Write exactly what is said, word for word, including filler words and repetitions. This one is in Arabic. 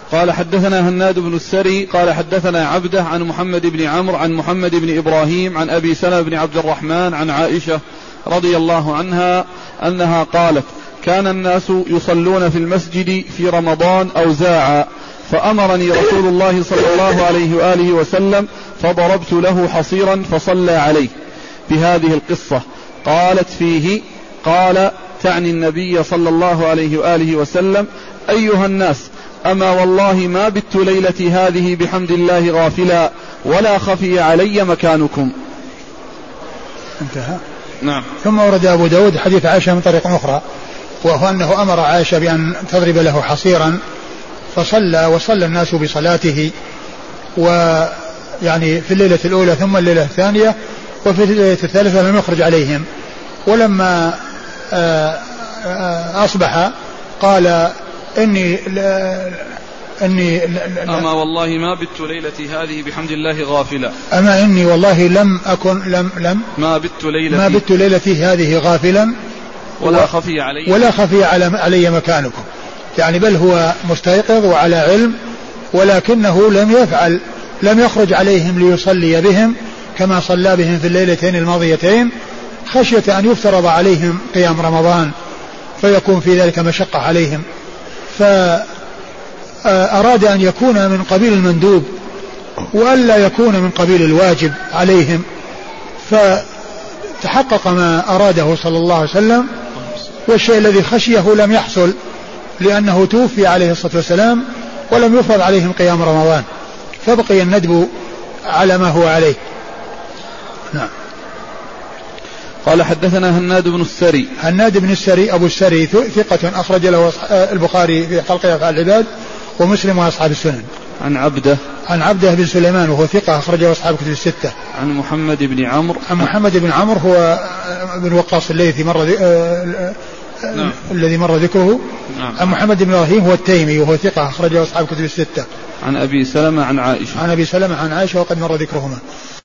قال حدثنا هناد بن السري قال حدثنا عبده عن محمد بن عمرو عن محمد بن إبراهيم عن أبي سلمة بن عبد الرحمن عن عائشة رضي الله عنها أنها قالت كان الناس يصلون في المسجد في رمضان أوزاعا فأمرني رسول الله صلى الله عليه وآله وسلم فضربت له حصيرا فصلى عليه بهذه القصة. قالت فيه قال تعني النبي صلى الله عليه وآله وسلم أيها الناس أما والله ما بت ليلتي هذه بحمد الله غافلا ولا خفي علي مكانكم. انتهى. نعم. ثم ورد أبو داود حديث عائشة من طريق أخرى وهو أنه أمر عائشة بأن تضرب له حصيرا فصلى وصلى الناس بصلاته ويعني في الليلة الأولى ثم الليلة الثانية وفي الليلة الثالثة لم يخرج عليهم ولما أصبح قال إني لا إني لا أما والله ما بت ليلتي هذه بحمد الله غافلا أما إني والله لم أكن لم لم ما بت ليلتي ما بت ليلتي هذه غافلا ولا خفي علي ولا خفي علي مكانكم يعني بل هو مستيقظ وعلى علم ولكنه لم يفعل لم يخرج عليهم ليصلي بهم كما صلى بهم في الليلتين الماضيتين خشية أن يفترض عليهم قيام رمضان فيكون في ذلك مشقة عليهم فأراد أن يكون من قبيل المندوب وألا يكون من قبيل الواجب عليهم فتحقق ما أراده صلى الله عليه وسلم والشيء الذي خشيه لم يحصل لأنه توفي عليه الصلاة والسلام ولم يفرض عليهم قيام رمضان فبقي الندب على ما هو عليه. نعم. قال حدثنا هناد بن السري هناد بن السري أبو السري ثقة أخرج له البخاري في خلق أفعال العباد ومسلم وأصحاب السنن. عن عبده عن عبده بن سليمان وهو ثقة أخرجه أصحاب كتب الستة. عن محمد بن عمرو عن محمد بن عمرو هو بن وقاص الليثي مر ذي... نعم. الذي مر ذكره. نعم. عن محمد بن إبراهيم هو التيمي وهو ثقة أخرجه أصحاب كتب الستة. عن أبي سلمة عن عائشة عن أبي سلمة عن عائشة وقد مر ذكرهما.